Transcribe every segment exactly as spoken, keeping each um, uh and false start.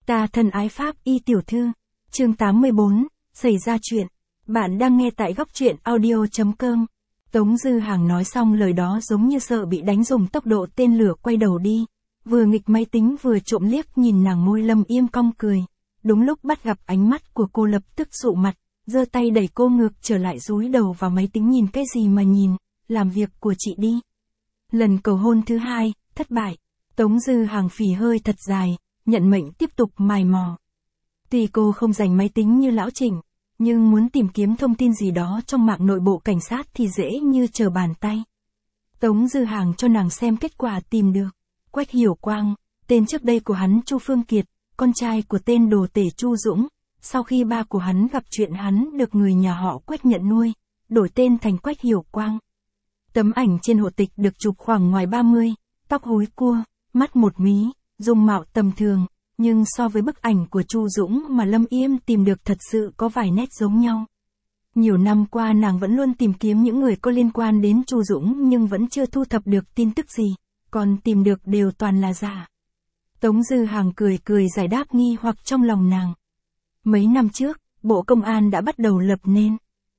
Ta thân ái Pháp y tiểu thư, chương tám mươi bốn, xảy ra chuyện. Bạn đang nghe tại góc truyện audio.com. Tống Dư Hàng nói xong lời đó giống như sợ bị đánh dùng tốc độ tên lửa quay đầu đi. Vừa nghịch máy tính vừa trộm liếc nhìn nàng môi Lâm Yêm cong cười. Đúng lúc bắt gặp ánh mắt của cô lập tức dụ mặt, giơ tay đẩy cô ngược trở lại dúi đầu vào máy tính nhìn cái gì mà nhìn, làm việc của chị đi. Lần cầu hôn thứ hai, thất bại. Tống Dư Hàng phì hơi thật dài, nhận mệnh tiếp tục mài mò. Tuy cô không dành máy tính như lão Trịnh, nhưng muốn tìm kiếm thông tin gì đó trong mạng nội bộ cảnh sát thì dễ như trở bàn tay. Tống Dư Hàng cho nàng xem kết quả tìm được. Quách Hiểu Quang, tên trước đây của hắn Chu Phương Kiệt, con trai của tên đồ tể Chu Dũng. Sau khi ba của hắn gặp chuyện hắn được người nhà họ Quách nhận nuôi, đổi tên thành Quách Hiểu Quang. Tấm ảnh trên hộ tịch được chụp khoảng ngoài ba mươi, tóc húi cua, mắt một mí, dung mạo tầm thường, nhưng so với bức ảnh của Chu Dũng mà Lâm Yêm tìm được thật sự có vài nét giống nhau. Nhiều năm qua nàng vẫn luôn tìm kiếm những người có liên quan đến Chu Dũng nhưng vẫn chưa thu thập được tin tức gì, còn tìm được đều toàn là giả. Tống Dư Hàng cười cười giải đáp nghi hoặc trong lòng nàng. Mấy năm trước, Bộ Công an đã bắt đầu lập nên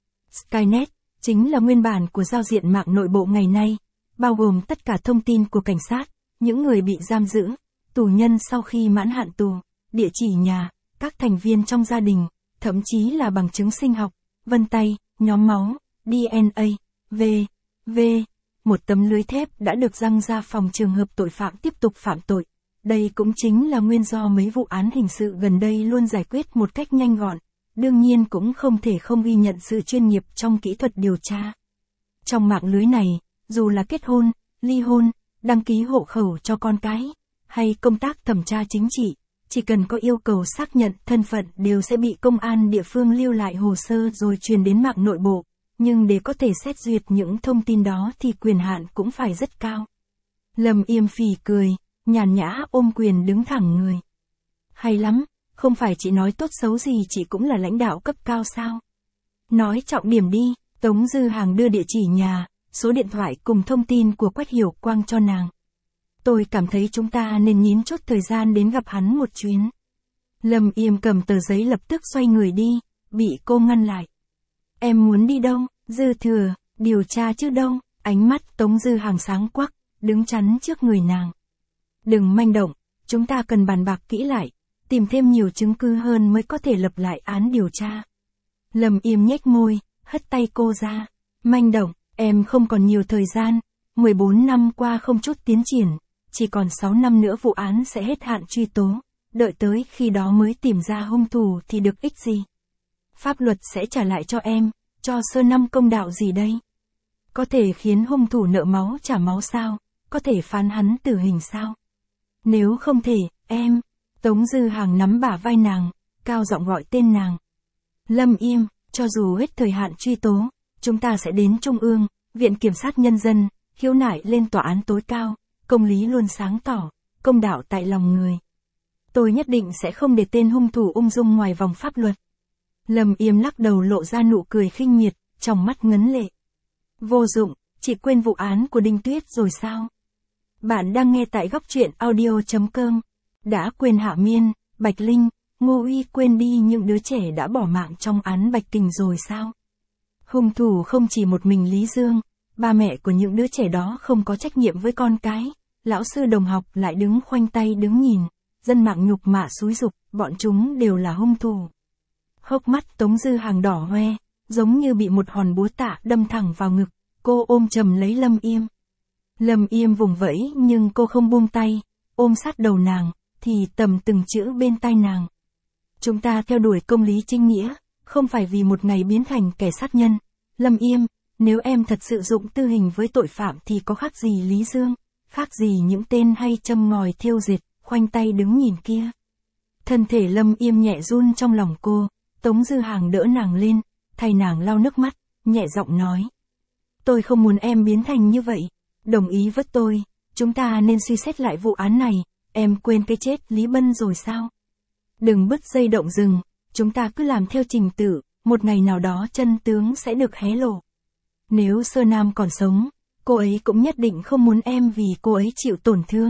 Skynet, chính là nguyên bản của giao diện mạng nội bộ ngày nay, bao gồm tất cả thông tin của cảnh sát, những người bị giam giữ, tù nhân sau khi mãn hạn tù, địa chỉ nhà, các thành viên trong gia đình, thậm chí là bằng chứng sinh học, vân tay, nhóm máu, đê en a, v, v. Một tấm lưới thép đã được giăng ra phòng trường hợp tội phạm tiếp tục phạm tội. Đây cũng chính là nguyên do mấy vụ án hình sự gần đây luôn giải quyết một cách nhanh gọn. Đương nhiên cũng không thể không ghi nhận sự chuyên nghiệp trong kỹ thuật điều tra. Trong mạng lưới này, dù là kết hôn, ly hôn, đăng ký hộ khẩu cho con cái, hay công tác thẩm tra chính trị, chỉ cần có yêu cầu xác nhận thân phận đều sẽ bị công an địa phương lưu lại hồ sơ rồi truyền đến mạng nội bộ. Nhưng để có thể xét duyệt những thông tin đó thì quyền hạn cũng phải rất cao. Lâm Yêm phì cười, nhàn nhã ôm quyền đứng thẳng người. Hay lắm, không phải chị nói tốt xấu gì chị cũng là lãnh đạo cấp cao sao? Nói trọng điểm đi. Tống Dư Hàng đưa địa chỉ nhà, số điện thoại cùng thông tin của Quách Hiểu Quang cho nàng. Tôi cảm thấy chúng ta nên nhín chốt thời gian đến gặp hắn một chuyến. Lâm Yêm cầm tờ giấy lập tức xoay người đi, bị cô ngăn lại. Em muốn đi đâu? Dư Thừa, điều tra chứ đâu? Ánh mắt Tống Dư Hàng sáng quắc, đứng chắn trước người nàng. Đừng manh động, chúng ta cần bàn bạc kỹ lại, tìm thêm nhiều chứng cứ hơn mới có thể lập lại án điều tra. Lâm Yêm nhếch môi, hất tay cô ra. Manh động, em không còn nhiều thời gian, mười bốn năm qua không chút tiến triển, chỉ còn sáu năm nữa vụ án sẽ hết hạn truy tố, đợi tới khi đó mới tìm ra hung thủ thì được ích gì? Pháp luật sẽ trả lại cho em, cho sơ năm công đạo gì đây? Có thể khiến hung thủ nợ máu trả máu sao? Có thể phán hắn tử hình sao? Nếu không thể, em... Tống Dư Hàng nắm bả vai nàng, cao giọng gọi tên nàng. Lâm Yêm, cho dù hết thời hạn truy tố, chúng ta sẽ đến Trung ương, Viện Kiểm sát Nhân dân, khiếu nại lên tòa án tối cao, công lý luôn sáng tỏ, công đạo tại lòng người. Tôi nhất định sẽ không để tên hung thủ ung dung ngoài vòng pháp luật. Lâm Yêm lắc đầu lộ ra nụ cười khinh miệt, trong mắt ngấn lệ. Vô dụng, chị quên vụ án của Đinh Tuyết rồi sao? Bạn đang nghe tại góc truyện audio.com. Đã quên Hạ Miên, Bạch Linh, Ngô Uy, quên đi những đứa trẻ đã bỏ mạng trong án Bạch Kình rồi sao? Hung thủ không chỉ một mình Lý Dương, ba mẹ của những đứa trẻ đó không có trách nhiệm với con cái, lão sư đồng học lại đứng khoanh tay đứng nhìn, dân mạng nhục mạ xúi giục, bọn chúng đều là hung thủ. Hốc mắt Tống Dư Hàng đỏ hoe, giống như bị một hòn búa tạ đâm thẳng vào ngực, cô ôm chầm lấy Lâm Yêm. Lâm Yêm vùng vẫy nhưng cô không buông tay, ôm sát đầu nàng, thì tầm từng chữ bên tai nàng. Chúng ta theo đuổi công lý chính nghĩa, không phải vì một ngày biến thành kẻ sát nhân. Lâm Yêm, nếu em thật sự dụng tư hình với tội phạm thì có khác gì Lý Dương, khác gì những tên hay châm ngòi thêu dệt, khoanh tay đứng nhìn kia. Thân thể Lâm Yêm nhẹ run trong lòng cô, Tống Dư Hàng đỡ nàng lên, thay nàng lau nước mắt, nhẹ giọng nói. Tôi không muốn em biến thành như vậy, đồng ý với tôi, chúng ta nên suy xét lại vụ án này. Em quên cái chết Lý Bân rồi sao? Đừng bứt dây động rừng, chúng ta cứ làm theo trình tự, một ngày nào đó chân tướng sẽ được hé lộ. Nếu Sơ Nam còn sống, cô ấy cũng nhất định không muốn em vì cô ấy chịu tổn thương.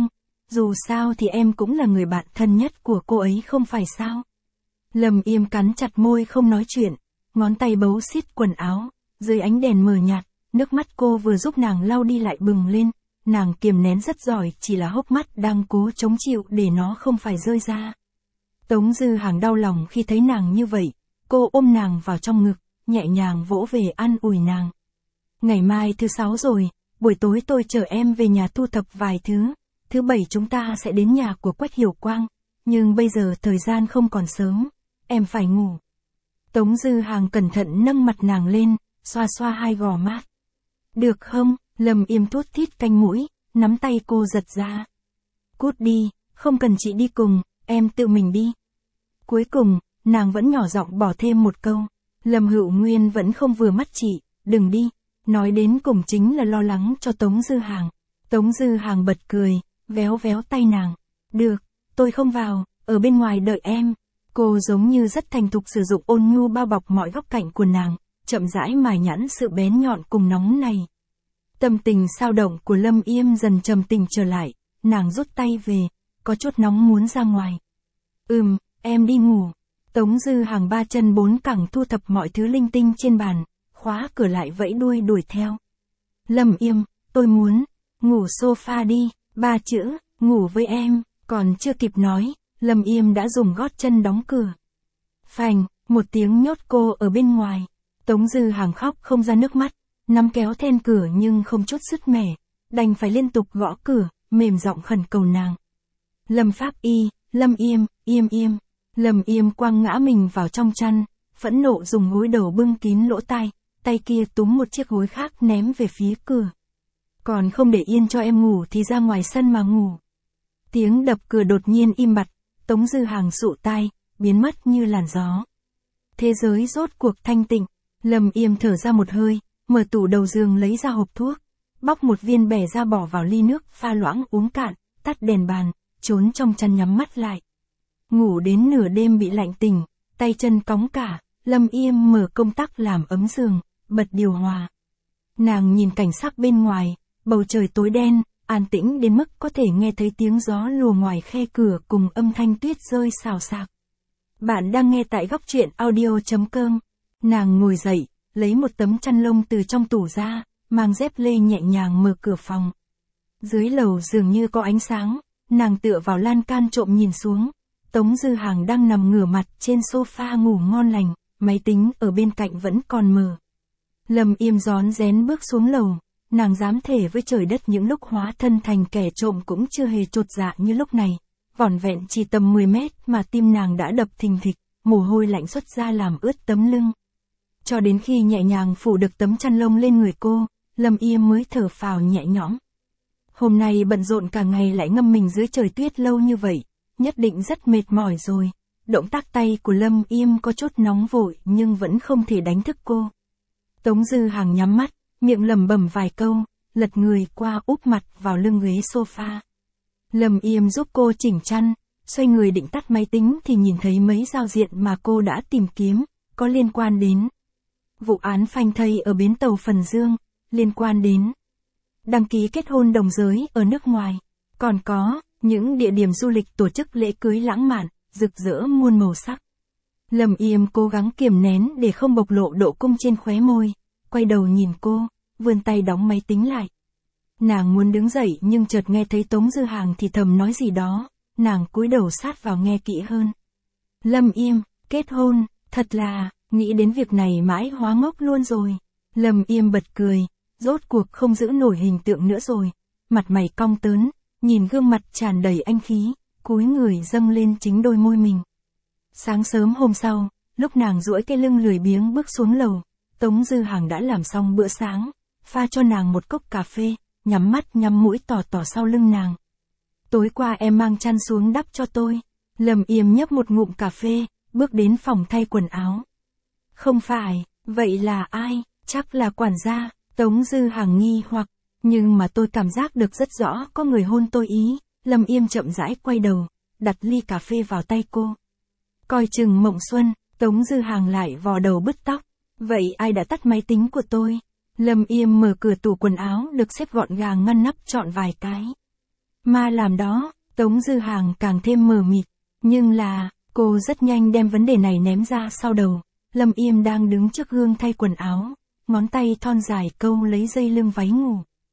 Dù sao thì em cũng là người bạn thân nhất của cô ấy không phải sao? Lâm Yêm cắn chặt môi không nói chuyện, ngón tay bấu xít quần áo, dưới ánh đèn mờ nhạt, nước mắt cô vừa giúp nàng lau đi lại bừng lên, nàng kiềm nén rất giỏi, chỉ là hốc mắt đang cố chống chịu để nó không phải rơi ra. Tống Dư Hàng đau lòng khi thấy nàng như vậy, cô ôm nàng vào trong ngực, nhẹ nhàng vỗ về an ủi nàng. Ngày mai thứ sáu rồi, buổi tối tôi chở em về nhà thu thập vài thứ, thứ bảy chúng ta sẽ đến nhà của Quách Hiểu Quang, nhưng bây giờ thời gian không còn sớm, em phải ngủ. Tống Dư Hàng cẩn thận nâng mặt nàng lên, xoa xoa hai gò má. Được không? Lâm Yêm thút thít canh mũi, nắm tay cô giật ra. Cút đi, không cần chị đi cùng, em tự mình đi. Cuối cùng, nàng vẫn nhỏ giọng bỏ thêm một câu. Lâm Hữu Nguyên vẫn không vừa mắt chị, đừng đi. Nói đến cùng chính là lo lắng cho Tống Dư Hàng. Tống Dư Hàng bật cười, véo véo tay nàng. Được, tôi không vào, ở bên ngoài đợi em. Cô giống như rất thành thục sử dụng ôn nhu bao bọc mọi góc cạnh của nàng, chậm rãi mài nhẵn sự bén nhọn cùng nóng này. Tâm tình sao động của Lâm Yêm dần trầm tình trở lại, nàng rút tay về, có chút nóng muốn ra ngoài. Ừm, em đi ngủ. Tống Dư Hàng ba chân bốn cẳng thu thập mọi thứ linh tinh trên bàn, khóa cửa lại vẫy đuôi đuổi theo. Lâm Yêm, tôi muốn, ngủ sofa đi, ba chữ, ngủ với em, còn chưa kịp nói, Lâm Yêm đã dùng gót chân đóng cửa. Phành, một tiếng nhốt cô ở bên ngoài. Tống Dư Hàng khóc không ra nước mắt, nắm kéo then cửa nhưng không chút sứt mẻ, đành phải liên tục gõ cửa, mềm giọng khẩn cầu nàng. Lâm Pháp Y, Lâm Yêm, Yêm Yêm. Lâm Yêm quăng ngã mình vào trong chăn, phẫn nộ dùng gối đầu bưng kín lỗ tai, tay kia túm một chiếc gối khác ném về phía cửa. Còn không để yên cho em ngủ thì ra ngoài sân mà ngủ. Tiếng đập cửa đột nhiên im bặt, Tống Dư Hàng sụ tai, biến mất như làn gió. Thế giới rốt cuộc thanh tịnh, Lâm Yêm thở ra một hơi, mở tủ đầu giường lấy ra hộp thuốc, bóc một viên bẻ ra bỏ vào ly nước pha loãng uống cạn, tắt đèn bàn, trốn trong chăn nhắm mắt lại. Ngủ đến nửa đêm bị lạnh tỉnh, tay chân cóng cả, Lâm Yêm mở công tắc làm ấm giường, bật điều hòa. Nàng nhìn cảnh sắc bên ngoài, bầu trời tối đen, an tĩnh đến mức có thể nghe thấy tiếng gió lùa ngoài khe cửa cùng âm thanh tuyết rơi xào xạc. Bạn đang nghe tại góc truyện audio chấm com. Nàng ngồi dậy, lấy một tấm chăn lông từ trong tủ ra, mang dép lê nhẹ nhàng mở cửa phòng. Dưới lầu dường như có ánh sáng, nàng tựa vào lan can trộm nhìn xuống. Tống Dư Hàng đang nằm ngửa mặt trên sofa ngủ ngon lành, máy tính ở bên cạnh vẫn còn mở. Lâm Yêm rón rén bước xuống lầu, nàng dám thề với trời đất những lúc hóa thân thành kẻ trộm cũng chưa hề chột dạ như lúc này. Vỏn vẹn chỉ tầm mười mét mà tim nàng đã đập thình thịch, mồ hôi lạnh xuất ra làm ướt tấm lưng. Cho đến khi nhẹ nhàng phủ được tấm chăn lông lên người cô, Lâm Yêm mới thở phào nhẹ nhõm. Hôm nay bận rộn cả ngày lại ngâm mình dưới trời tuyết lâu như vậy, nhất định rất mệt mỏi rồi. Động tác tay của Lâm Yêm có chút nóng vội nhưng vẫn không thể đánh thức cô. Tống Dư Hàng nhắm mắt, miệng lẩm bẩm vài câu, lật người qua úp mặt vào lưng ghế sofa. Lâm Yêm giúp cô chỉnh chăn, xoay người định tắt máy tính thì nhìn thấy mấy giao diện mà cô đã tìm kiếm, có liên quan đến vụ án phanh thây ở bến tàu Phần Dương, liên quan đến đăng ký kết hôn đồng giới ở nước ngoài, còn có những địa điểm du lịch tổ chức lễ cưới lãng mạn, rực rỡ muôn màu sắc. Lâm Yêm cố gắng kiềm nén để không bộc lộ độ cung trên khóe môi, quay đầu nhìn cô, vươn tay đóng máy tính lại. Nàng muốn đứng dậy nhưng chợt nghe thấy Tống Dư Hàng thì thầm nói gì đó, nàng cúi đầu sát vào nghe kỹ hơn. Lâm Yêm, kết hôn, thật là, nghĩ đến việc này mãi hóa ngốc luôn rồi. Lâm Yêm bật cười, rốt cuộc không giữ nổi hình tượng nữa rồi, mặt mày cong tớn, nhìn gương mặt tràn đầy anh khí, cúi người dâng lên chính đôi môi mình. Sáng sớm hôm sau, lúc nàng duỗi cái lưng lười biếng bước xuống lầu, Tống Dư Hàng đã làm xong bữa sáng, pha cho nàng một cốc cà phê, nhắm mắt nhắm mũi tỏ tỏ sau lưng nàng. Tối qua em mang chăn xuống đắp cho tôi. Lâm Yêm nhấp một ngụm cà phê, bước đến phòng thay quần áo. Không phải, vậy là ai? Chắc là quản gia. Tống Dư Hàng nghi hoặc, nhưng mà tôi cảm giác được rất rõ có người hôn tôi ý. Lâm Yêm chậm rãi quay đầu, đặt ly cà phê vào tay cô. Coi chừng mộng xuân, Tống Dư Hàng lại vò đầu bứt tóc. Vậy ai đã tắt máy tính của tôi? Lâm Yêm mở cửa tủ quần áo được xếp gọn gàng ngăn nắp trọn vài cái. Ma làm đó, Tống Dư Hàng càng thêm mờ mịt, nhưng là, cô rất nhanh đem vấn đề này ném ra sau đầu. Lâm Yêm đang đứng trước gương thay quần áo, ngón tay thon dài câu lấy dây lưng váy ngủ.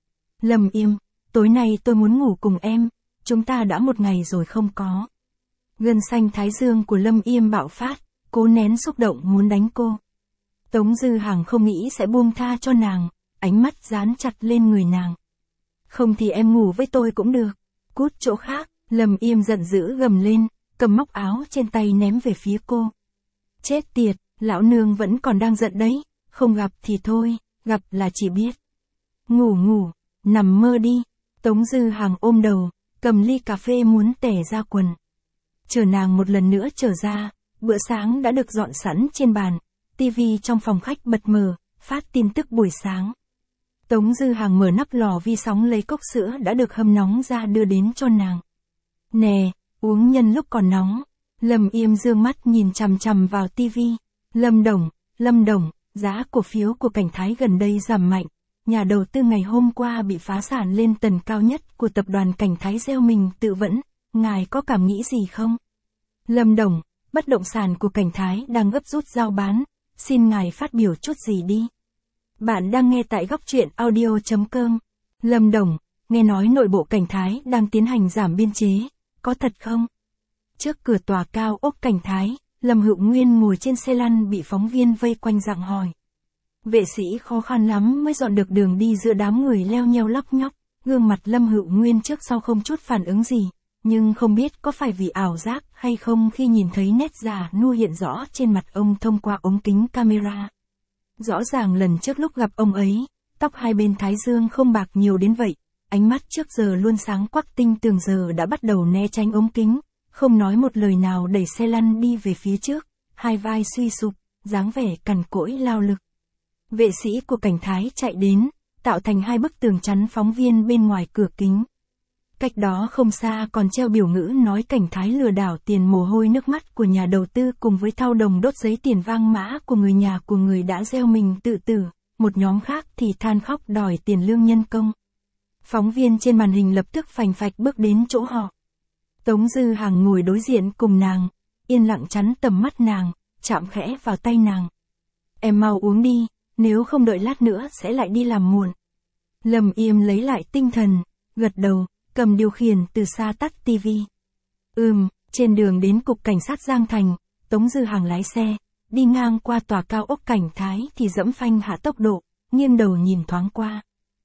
Lâm Yêm, tối nay tôi muốn ngủ cùng em, chúng ta đã một ngày rồi không có. Gân xanh thái dương của Lâm Yêm bạo phát, cố nén xúc động muốn đánh cô. Tống Dư Hàng không nghĩ sẽ buông tha cho nàng, ánh mắt dán chặt lên người nàng. Không thì em ngủ với tôi cũng được, cút chỗ khác. Lâm Yêm giận dữ gầm lên, cầm móc áo trên tay ném về phía cô. Chết tiệt, lão nương vẫn còn đang giận đấy, không gặp thì thôi, gặp là chỉ biết. Ngủ ngủ, nằm mơ đi. Tống Dư Hàng ôm đầu, cầm ly cà phê muốn tẻ ra quần. Chờ nàng một lần nữa trở ra, bữa sáng đã được dọn sẵn trên bàn, tivi trong phòng khách bật mở, phát tin tức buổi sáng. Tống Dư Hàng mở nắp lò vi sóng lấy cốc sữa đã được hâm nóng ra đưa đến cho nàng. Nè, uống nhân lúc còn nóng. Lâm Yêm dương mắt nhìn chằm chằm vào tivi. Lâm Đồng, Lâm Đồng, giá cổ phiếu của Cảnh Thái gần đây giảm mạnh. Nhà đầu tư ngày hôm qua bị phá sản lên tầng cao nhất của tập đoàn Cảnh Thái gieo mình tự vẫn. Ngài có cảm nghĩ gì không? Lâm Đồng, bất động sản của Cảnh Thái đang gấp rút giao bán. Xin ngài phát biểu chút gì đi. Bạn đang nghe tại góc truyện audio chấm com. Lâm Đồng, nghe nói nội bộ Cảnh Thái đang tiến hành giảm biên chế, có thật không? Trước cửa tòa cao ốc Cảnh Thái, Lâm Hữu Nguyên ngồi trên xe lăn bị phóng viên vây quanh gặng hỏi. Vệ sĩ khó khăn lắm mới dọn được đường đi giữa đám người leo nheo lóc nhóc, gương mặt Lâm Hữu Nguyên trước sau không chút phản ứng gì, nhưng không biết có phải vì ảo giác hay không khi nhìn thấy nét già nua hiện rõ trên mặt ông thông qua ống kính camera. Rõ ràng lần trước lúc gặp ông ấy, tóc hai bên thái dương không bạc nhiều đến vậy, ánh mắt trước giờ luôn sáng quắc tinh tường giờ đã bắt đầu né tránh ống kính, không nói một lời nào đẩy xe lăn đi về phía trước, hai vai suy sụp, dáng vẻ cằn cỗi lao lực. Vệ sĩ của Cảnh Thái chạy đến, tạo thành hai bức tường chắn phóng viên bên ngoài cửa kính. Cách đó không xa còn treo biểu ngữ nói Cảnh Thái lừa đảo tiền mồ hôi nước mắt của nhà đầu tư cùng với thao đồng đốt giấy tiền vang mã của người nhà của người đã gieo mình tự tử, một nhóm khác thì than khóc đòi tiền lương nhân công. Phóng viên trên màn hình lập tức phành phạch bước đến chỗ họ. Tống Dư Hàng ngồi đối diện cùng nàng, yên lặng chắn tầm mắt nàng, chạm khẽ vào tay nàng. Em mau uống đi, nếu không đợi lát nữa sẽ lại đi làm muộn. Lâm Yêm lấy lại tinh thần, gật đầu, cầm điều khiển từ xa tắt tivi. Ừm, trên đường đến cục cảnh sát Giang Thành, Tống Dư Hàng lái xe, đi ngang qua tòa cao ốc Cảnh Thái thì dẫm phanh hạ tốc độ, nghiêng đầu nhìn thoáng qua.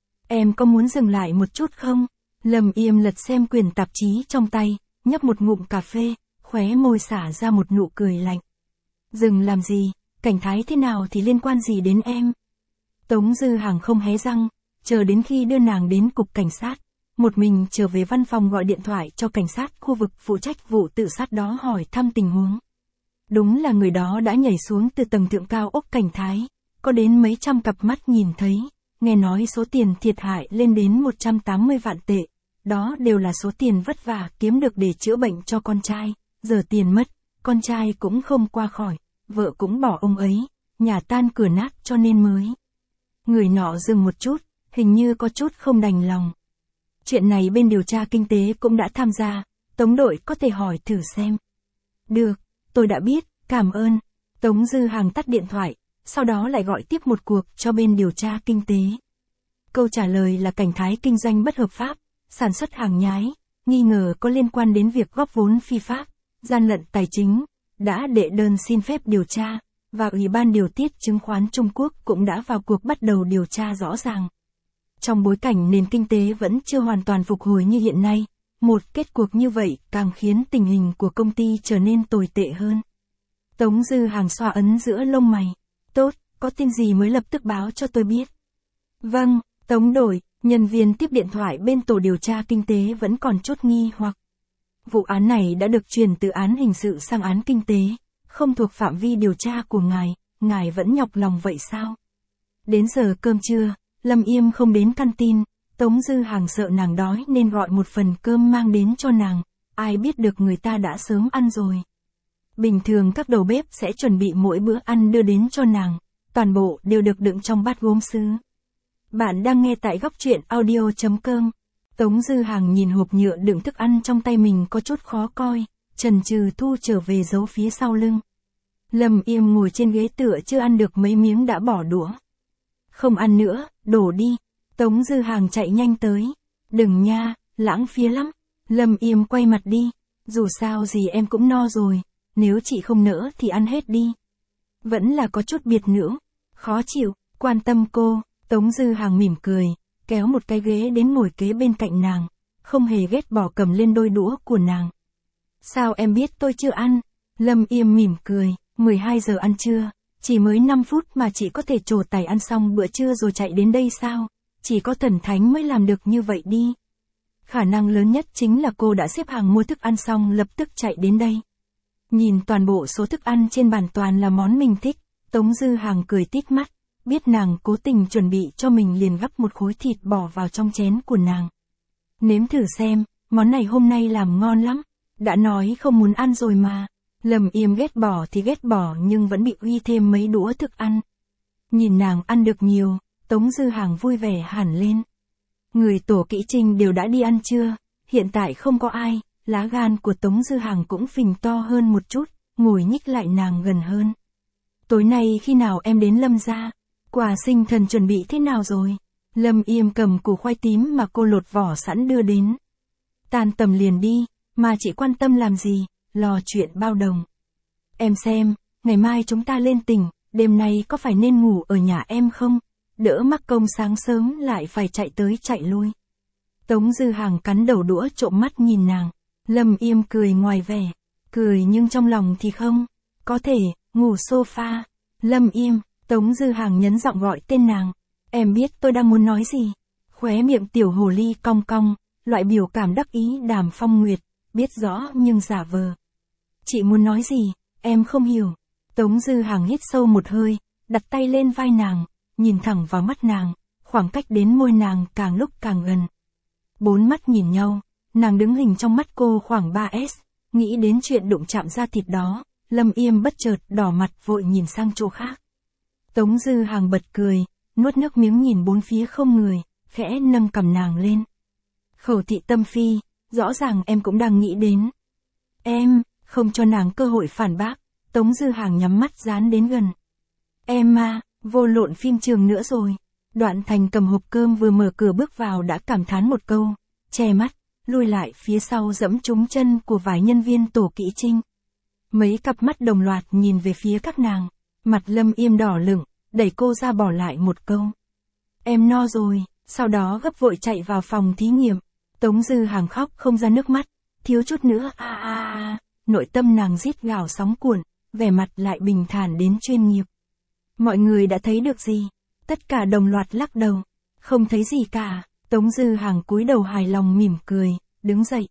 Em có muốn dừng lại một chút không? Lâm Yêm lật xem quyển tạp chí trong tay, nhấp một ngụm cà phê, khóe môi xả ra một nụ cười lạnh. Dừng làm gì? Cảnh Thái thế nào thì liên quan gì đến em? Tống Dư Hàng không hé răng, chờ đến khi đưa nàng đến cục cảnh sát, một mình trở về văn phòng gọi điện thoại cho cảnh sát khu vực phụ trách vụ tự sát đó hỏi thăm tình huống. Đúng là người đó đã nhảy xuống từ tầng thượng cao ốc Cảnh Thái, có đến mấy trăm cặp mắt nhìn thấy, nghe nói số tiền thiệt hại lên đến một trăm tám mươi vạn tệ, đó đều là số tiền vất vả kiếm được để chữa bệnh cho con trai, giờ tiền mất, con trai cũng không qua khỏi, vợ cũng bỏ ông ấy, nhà tan cửa nát cho nên mới. Người nọ dừng một chút, hình như có chút không đành lòng. Chuyện này bên điều tra kinh tế cũng đã tham gia, Tống đội có thể hỏi thử xem. Được, tôi đã biết, cảm ơn. Tống Dư Hàng tắt điện thoại, sau đó lại gọi tiếp một cuộc cho bên điều tra kinh tế. Câu trả lời là Cảnh Thái kinh doanh bất hợp pháp, sản xuất hàng nhái, nghi ngờ có liên quan đến việc góp vốn phi pháp, gian lận tài chính, đã đệ đơn xin phép điều tra, và Ủy ban Điều tiết Chứng khoán Trung Quốc cũng đã vào cuộc bắt đầu điều tra rõ ràng. Trong bối cảnh nền kinh tế vẫn chưa hoàn toàn phục hồi như hiện nay, một kết cuộc như vậy càng khiến tình hình của công ty trở nên tồi tệ hơn. Tống Dư Hàng xoa ấn giữa lông mày. Tốt, có tin gì mới lập tức báo cho tôi biết. Vâng, Tống đội, nhân viên tiếp điện thoại bên tổ điều tra kinh tế vẫn còn chút nghi hoặc. Vụ án này đã được chuyển từ án hình sự sang án kinh tế, không thuộc phạm vi điều tra của ngài, ngài vẫn nhọc lòng vậy sao? Đến giờ cơm trưa, Lâm Yêm không đến căn tin, Tống Dư Hàng sợ nàng đói nên gọi một phần cơm mang đến cho nàng, ai biết được người ta đã sớm ăn rồi. Bình thường các đầu bếp sẽ chuẩn bị mỗi bữa ăn đưa đến cho nàng, toàn bộ đều được đựng trong bát gốm sứ. Bạn đang nghe tại góc truyện audio chấm com. Tống Dư Hàng nhìn hộp nhựa đựng thức ăn trong tay mình có chút khó coi, chần chừ thu trở về giấu phía sau lưng. Lâm Yêm ngồi trên ghế tựa chưa ăn được mấy miếng đã bỏ đũa. Không ăn nữa, đổ đi. Tống Dư Hàng chạy nhanh tới. Đừng nha, lãng phí lắm. Lâm Yêm quay mặt đi. Dù sao gì em cũng no rồi, nếu chị không nỡ thì ăn hết đi. Vẫn là có chút biệt nữ, khó chịu, quan tâm cô. Tống Dư Hàng mỉm cười, kéo một cái ghế đến ngồi kế bên cạnh nàng, không hề ghét bỏ cầm lên đôi đũa của nàng. Sao em biết tôi chưa ăn? Lâm Yêm mỉm cười, mười hai giờ ăn trưa, chỉ mới năm phút mà chị có thể trổ tài ăn xong bữa trưa rồi chạy đến đây sao? Chỉ có thần thánh mới làm được như vậy đi. Khả năng lớn nhất chính là cô đã xếp hàng mua thức ăn xong lập tức chạy đến đây. Nhìn toàn bộ số thức ăn trên bàn toàn là món mình thích, Tống Dư Hàng cười tít mắt, biết nàng cố tình chuẩn bị cho mình liền gắp một khối thịt bỏ vào trong chén của nàng. Nếm thử xem, món này hôm nay làm ngon lắm, đã nói không muốn ăn rồi mà. Lâm Yêm ghét bỏ thì ghét bỏ nhưng vẫn bị uy thêm mấy đũa thức ăn. Nhìn nàng ăn được nhiều, Tống Dư Hàng vui vẻ hẳn lên. Người tổ kỹ Trinh đều đã đi ăn trưa, hiện tại không có ai, lá gan của Tống Dư Hàng cũng phình to hơn một chút, ngồi nhích lại nàng gần hơn. Tối nay khi nào em đến Lâm gia, quà sinh thần chuẩn bị thế nào rồi? Lâm Yêm cầm củ khoai tím mà cô lột vỏ sẵn đưa đến. Tan tầm liền đi, mà chị quan tâm làm gì, lo chuyện bao đồng. Em xem, ngày mai chúng ta lên tỉnh, đêm nay có phải nên ngủ ở nhà em không? Đỡ mắc công sáng sớm lại phải chạy tới chạy lui. Tống Dư Hàng cắn đầu đũa trộm mắt nhìn nàng. Lâm Yêm cười ngoài vẻ, cười nhưng trong lòng thì không. Có thể, ngủ sofa. Lâm Yêm, Tống Dư Hàng nhấn giọng gọi tên nàng. Em biết tôi đang muốn nói gì. Khóe miệng tiểu hồ ly cong cong, loại biểu cảm đắc ý Đàm Phong Nguyệt, biết rõ nhưng giả vờ. Chị muốn nói gì, em không hiểu. Tống Dư Hàng hít sâu một hơi, đặt tay lên vai nàng, nhìn thẳng vào mắt nàng, khoảng cách đến môi nàng càng lúc càng gần. Bốn mắt nhìn nhau, nàng đứng hình trong mắt cô khoảng ba ét, nghĩ đến chuyện đụng chạm da thịt đó, Lâm Yêm bất chợt đỏ mặt vội nhìn sang chỗ khác. Tống Dư Hàng bật cười, nuốt nước miếng nhìn bốn phía không người, khẽ nâng cầm nàng lên. Khẩu thị tâm phi, rõ ràng em cũng đang nghĩ đến. Em, không cho nàng cơ hội phản bác, Tống Dư Hàng nhắm mắt dán đến gần. Em à, vô lộn phim trường nữa rồi. Đoạn Thành cầm hộp cơm vừa mở cửa bước vào đã cảm thán một câu, che mắt, lùi lại phía sau dẫm trúng chân của vài nhân viên tổ kỹ Trinh. Mấy cặp mắt đồng loạt nhìn về phía các nàng, mặt Lâm Yêm đỏ lửng, đẩy cô ra bỏ lại một câu. Em no rồi, sau đó gấp vội chạy vào phòng thí nghiệm. Tống Dư Hàng khóc không ra nước mắt, thiếu chút nữa a a a, nội tâm nàng rít gào sóng cuộn, vẻ mặt lại bình thản đến chuyên nghiệp. Mọi người đã thấy được gì? Tất cả đồng loạt lắc đầu, không thấy gì cả. Tống Dư Hàng cúi đầu hài lòng mỉm cười, đứng dậy.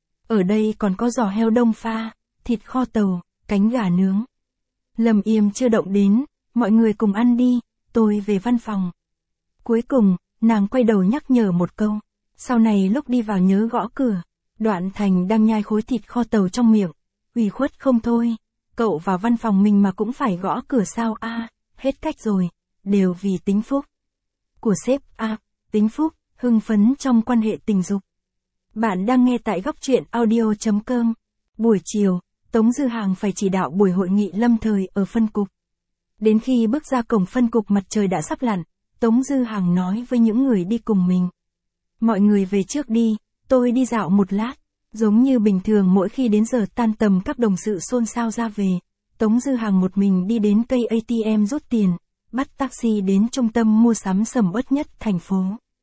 Ở đây còn có giò heo đông pha, thịt kho tàu, cánh gà nướng. Lâm Yêm chưa động đến, mọi người cùng ăn đi, tôi về văn phòng. Cuối cùng, nàng quay đầu nhắc nhở một câu, sau này lúc đi vào nhớ gõ cửa. Đoạn Thành đang nhai khối thịt kho tàu trong miệng, ủy khuất không thôi, cậu vào văn phòng mình mà cũng phải gõ cửa sao a, à, hết cách rồi, đều vì tính phúc của sếp a, à, tính phúc, hưng phấn trong quan hệ tình dục. Bạn đang nghe tại góc truyện audio chấm com. Buổi chiều, Tống Dư Hàng phải chỉ đạo buổi hội nghị lâm thời ở phân cục. Đến khi bước ra cổng phân cục mặt trời đã sắp lặn, Tống Dư Hàng nói với những người đi cùng mình. Mọi người về trước đi, tôi đi dạo một lát. Giống như bình thường mỗi khi đến giờ tan tầm các đồng sự xôn xao ra về, Tống Dư Hàng một mình đi đến cây a tê em rút tiền, bắt taxi đến trung tâm mua sắm sầm uất nhất thành phố.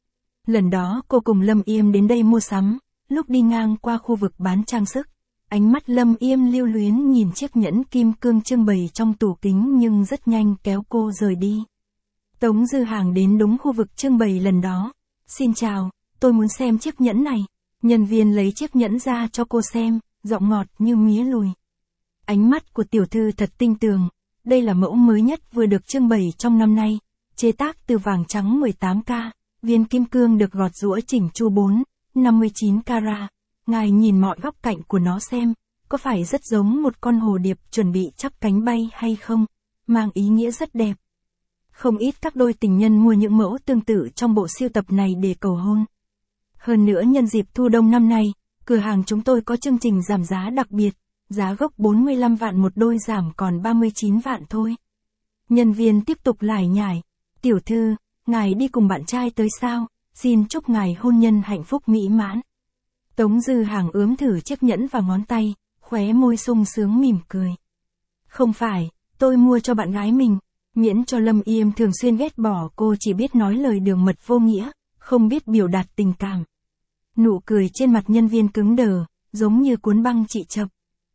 Lần đó cô cùng Lâm Yêm đến đây mua sắm, lúc đi ngang qua khu vực bán trang sức, ánh mắt Lâm Yêm lưu luyến nhìn chiếc nhẫn kim cương trưng bày trong tủ kính nhưng rất nhanh kéo cô rời đi. Tống Dư Hàng đến đúng khu vực trưng bày lần đó. Xin chào, tôi muốn xem chiếc nhẫn này. Nhân viên lấy chiếc nhẫn ra cho cô xem, giọng ngọt như mía lùi. Ánh mắt của tiểu thư thật tinh tường, đây là mẫu mới nhất vừa được trưng bày trong năm nay, chế tác từ vàng trắng mười tám ca, viên kim cương được gọt giũa chỉnh chu bốn, năm mươi chín carat. Ngài nhìn mọi góc cạnh của nó xem, có phải rất giống một con hồ điệp chuẩn bị chắp cánh bay hay không, mang ý nghĩa rất đẹp. Không ít các đôi tình nhân mua những mẫu tương tự trong bộ sưu tập này để cầu hôn. Hơn nữa nhân dịp thu đông năm nay, cửa hàng chúng tôi có chương trình giảm giá đặc biệt, giá gốc bốn mươi lăm vạn một đôi giảm còn ba mươi chín vạn thôi. Nhân viên tiếp tục lải nhải, tiểu thư, ngài đi cùng bạn trai tới sao, xin chúc ngài hôn nhân hạnh phúc mỹ mãn. Tống Dư Hàng ướm thử chiếc nhẫn vào ngón tay, khóe môi sung sướng mỉm cười. Không phải, tôi mua cho bạn gái mình, miễn cho Lâm Yêm thường xuyên ghét bỏ cô chỉ biết nói lời đường mật vô nghĩa, không biết biểu đạt tình cảm. Nụ cười trên mặt nhân viên cứng đờ, giống như cuốn băng chị chập.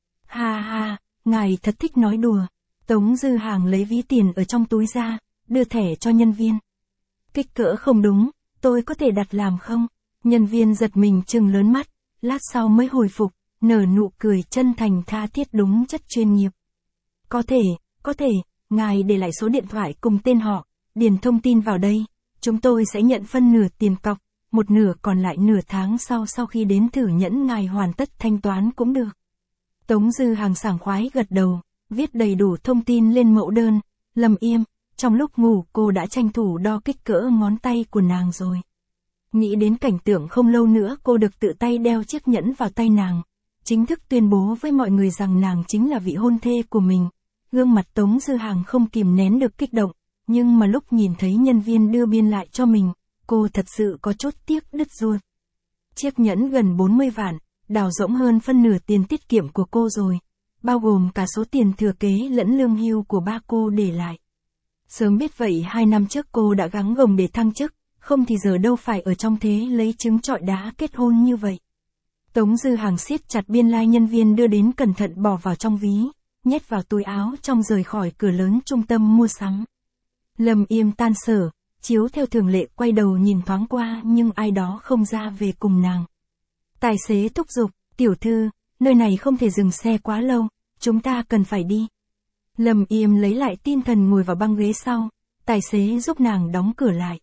Ha ha, ngài thật thích nói đùa. Tống Dư Hàng lấy ví tiền ở trong túi ra, đưa thẻ cho nhân viên. Kích cỡ không đúng, tôi có thể đặt làm không? Nhân viên giật mình trừng lớn mắt, lát sau mới hồi phục, nở nụ cười chân thành tha thiết đúng chất chuyên nghiệp. Có thể, có thể, ngài để lại số điện thoại cùng tên họ, điền thông tin vào đây, chúng tôi sẽ nhận phân nửa tiền cọc, một nửa còn lại nửa tháng sau sau khi đến thử nhẫn ngài hoàn tất thanh toán cũng được. Tống Dư Hàng sảng khoái gật đầu, viết đầy đủ thông tin lên mẫu đơn. Lâm Yêm, trong lúc ngủ cô đã tranh thủ đo kích cỡ ngón tay của nàng rồi. Nghĩ đến cảnh tượng không lâu nữa cô được tự tay đeo chiếc nhẫn vào tay nàng, chính thức tuyên bố với mọi người rằng nàng chính là vị hôn thê của mình. Gương mặt Tống Dư Hàng không kìm nén được kích động, nhưng mà lúc nhìn thấy nhân viên đưa biên lại cho mình, cô thật sự có chút tiếc đứt ruột. Chiếc nhẫn gần bốn mươi vạn, đào rỗng hơn phân nửa tiền tiết kiệm của cô rồi, bao gồm cả số tiền thừa kế lẫn lương hưu của ba cô để lại. Sớm biết vậy hai năm trước cô đã gắng gồng để thăng chức, không thì giờ đâu phải ở trong thế lấy trứng trọi đá kết hôn như vậy. Tống Dư Hàng siết chặt biên lai nhân viên đưa đến cẩn thận bỏ vào trong ví, nhét vào túi áo trong rời khỏi cửa lớn trung tâm mua sắm. Lâm Yêm tan sở, chiếu theo thường lệ quay đầu nhìn thoáng qua nhưng ai đó không ra về cùng nàng. Tài xế thúc giục, tiểu thư, nơi này không thể dừng xe quá lâu, chúng ta cần phải đi. Lâm Yêm lấy lại tinh thần ngồi vào băng ghế sau, tài xế giúp nàng đóng cửa lại.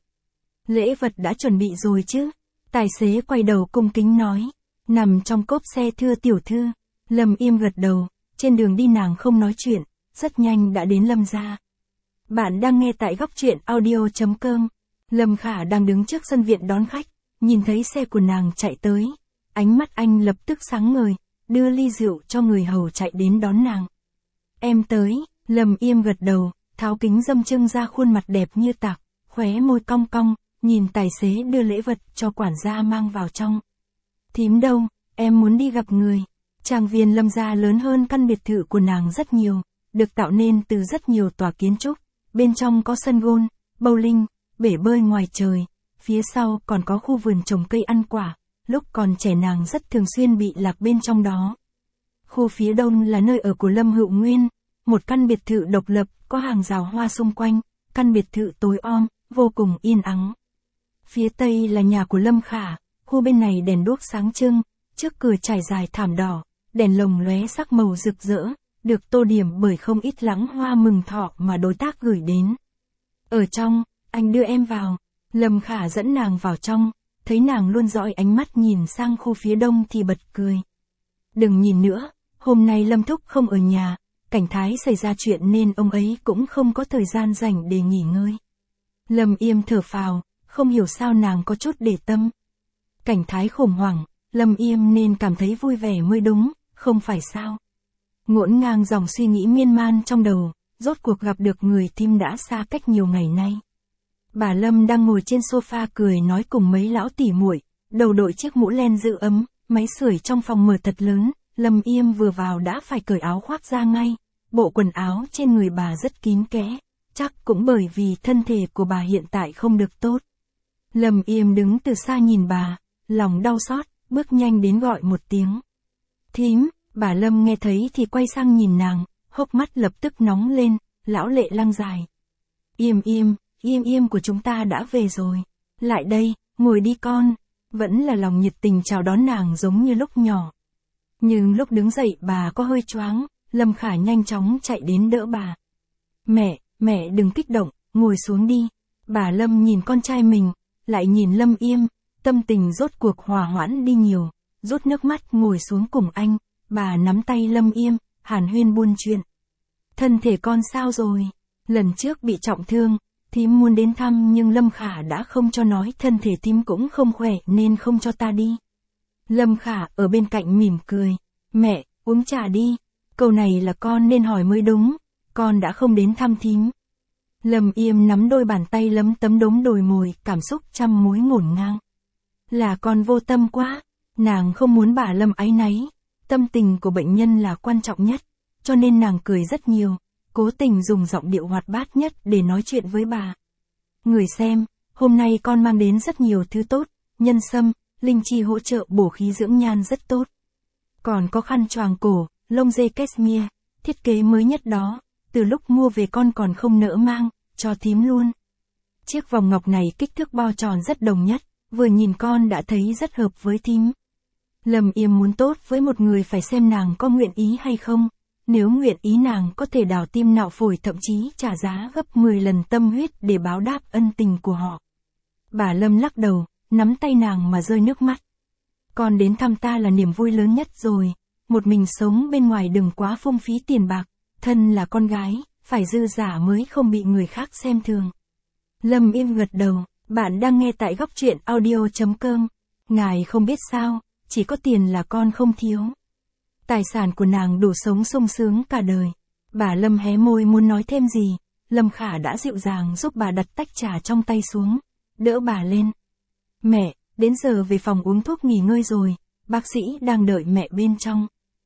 Lễ vật đã chuẩn bị rồi chứ? Tài xế quay đầu cung kính nói, nằm trong cốp xe thưa tiểu thư. Lâm Yêm gật đầu, trên đường đi nàng không nói chuyện, rất nhanh đã đến Lâm gia. Bạn đang nghe tại góc truyện audio chấm com. Lâm Khả đang đứng trước sân viện đón khách, nhìn thấy xe của nàng chạy tới. Ánh mắt anh lập tức sáng ngời, đưa ly rượu cho người hầu chạy đến đón nàng. Em tới, Lâm Yêm gật đầu, tháo kính dâm trưng ra khuôn mặt đẹp như tạc, khóe môi cong cong, nhìn tài xế đưa lễ vật cho quản gia mang vào trong. Thím đâu, em muốn đi gặp người. Trang viên Lâm gia lớn hơn căn biệt thự của nàng rất nhiều, được tạo nên từ rất nhiều tòa kiến trúc. Bên trong có sân gôn, bowling, bể bơi ngoài trời, phía sau còn có khu vườn trồng cây ăn quả, lúc còn trẻ nàng rất thường xuyên bị lạc bên trong đó. Khu phía đông là nơi ở của Lâm Hữu Nguyên, một căn biệt thự độc lập, có hàng rào hoa xung quanh, căn biệt thự tối om, vô cùng yên ắng. Phía tây là nhà của Lâm Khả, khu bên này đèn đuốc sáng trưng, trước cửa trải dài thảm đỏ, đèn lồng lóe sắc màu rực rỡ, được tô điểm bởi không ít lẵng hoa mừng thọ mà đối tác gửi đến. Ở trong, anh đưa em vào. Lâm Khả dẫn nàng vào trong, thấy nàng luôn dõi ánh mắt nhìn sang khu phía đông thì bật cười. Đừng nhìn nữa, hôm nay Lâm Thúc không ở nhà, Cảnh Thái xảy ra chuyện nên ông ấy cũng không có thời gian rảnh để nghỉ ngơi. Lâm Yêm thở phào, không hiểu sao nàng có chút để tâm. Cảnh Thái khủng hoảng, Lâm Yêm nên cảm thấy vui vẻ mới đúng, không phải sao? Ngổn ngang dòng suy nghĩ miên man trong đầu, rốt cuộc gặp được người tim đã xa cách nhiều ngày nay. Bà Lâm đang ngồi trên sofa cười nói cùng mấy lão tỉ muội, đầu đội chiếc mũ len giữ ấm, máy sưởi trong phòng mở thật lớn, Lâm Yêm vừa vào đã phải cởi áo khoác ra ngay, bộ quần áo trên người bà rất kín kẽ, chắc cũng bởi vì thân thể của bà hiện tại không được tốt. Lâm Yêm đứng từ xa nhìn bà, lòng đau xót, bước nhanh đến gọi một tiếng. Thím. Bà Lâm nghe thấy thì quay sang nhìn nàng, hốc mắt lập tức nóng lên, lão lệ lăng dài. Yêm Yêm, Yêm Yêm của chúng ta đã về rồi. Lại đây, ngồi đi con. Vẫn là lòng nhiệt tình chào đón nàng giống như lúc nhỏ. Nhưng lúc đứng dậy bà có hơi choáng, Lâm Khả nhanh chóng chạy đến đỡ bà. Mẹ, mẹ đừng kích động, ngồi xuống đi. Bà Lâm nhìn con trai mình, lại nhìn Lâm Yêm, tâm tình rốt cuộc hòa hoãn đi nhiều, rút nước mắt ngồi xuống cùng anh. Bà nắm tay Lâm Yêm, hàn huyên buôn chuyện. Thân thể con sao rồi? Lần trước bị trọng thương, Thím muốn đến thăm nhưng Lâm Khả đã không cho, nói thân thể thím cũng không khỏe nên không cho ta đi. Lâm Khả ở bên cạnh mỉm cười. Mẹ, uống trà đi. Câu này là con nên hỏi mới đúng. Con đã không đến thăm thím. Lâm Yêm nắm đôi bàn tay lấm tấm đống đồi mồi, cảm xúc trăm mối ngổn ngang. Là con vô tâm quá. Nàng không muốn bà Lâm áy náy. Tâm tình của bệnh nhân là quan trọng nhất. Cho nên nàng cười rất nhiều. Cố tình dùng giọng điệu hoạt bát nhất để nói chuyện với bà. Người xem, hôm nay con mang đến rất nhiều thứ tốt. Nhân sâm, linh chi hỗ trợ bổ khí dưỡng nhan rất tốt. Còn có khăn choàng cổ, lông dê cashmere, thiết kế mới nhất đó. Từ lúc mua về con còn không nỡ mang, cho thím luôn. Chiếc vòng ngọc này kích thước bo tròn rất đồng nhất, vừa nhìn con đã thấy rất hợp với thím. Lâm Yêm muốn tốt với một người phải xem nàng có nguyện ý hay không. Nếu nguyện ý nàng có thể đào tim nạo phổi, thậm chí trả giá gấp mười lần tâm huyết để báo đáp ân tình của họ. Bà Lâm lắc đầu, nắm tay nàng mà rơi nước mắt. Con đến thăm ta là niềm vui lớn nhất rồi. Một mình sống bên ngoài đừng quá phung phí tiền bạc. Thân là con gái, phải dư giả mới không bị người khác xem thường. Lâm Yêm gật đầu. Bạn đang nghe tại góc truyện audio chấm com. Ngài không biết sao, chỉ có tiền là con không thiếu. Tài sản của nàng đủ sống sung sướng cả đời. Bà Lâm hé môi muốn nói thêm gì. Lâm Khả đã dịu dàng giúp bà đặt tách trà trong tay xuống, đỡ bà lên. Mẹ, đến giờ về phòng uống thuốc nghỉ ngơi rồi, bác sĩ đang đợi mẹ bên trong.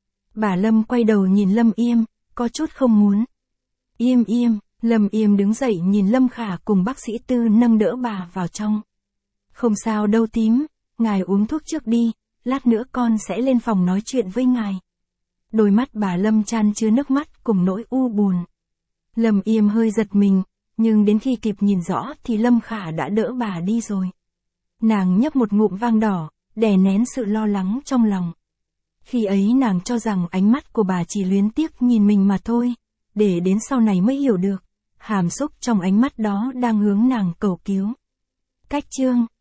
Bà Lâm quay đầu nhìn Lâm Yêm, có chút không muốn. Yêm Yêm, Lâm Yêm đứng dậy nhìn Lâm Khả cùng bác sĩ Tư nâng đỡ bà vào trong. Không sao đâu tím, ngài uống thuốc trước đi, lát nữa con sẽ lên phòng nói chuyện với ngài. Đôi mắt bà Lâm chan chứa nước mắt cùng nỗi u buồn. Lâm Yêm hơi giật mình, nhưng đến khi kịp nhìn rõ thì Lâm Khả đã đỡ bà đi rồi. Nàng nhấp một ngụm vang đỏ, đè nén sự lo lắng trong lòng. Khi ấy nàng cho rằng ánh mắt của bà chỉ luyến tiếc nhìn mình mà thôi, để đến sau này mới hiểu được, hàm xúc trong ánh mắt đó đang hướng nàng cầu cứu. Cách chương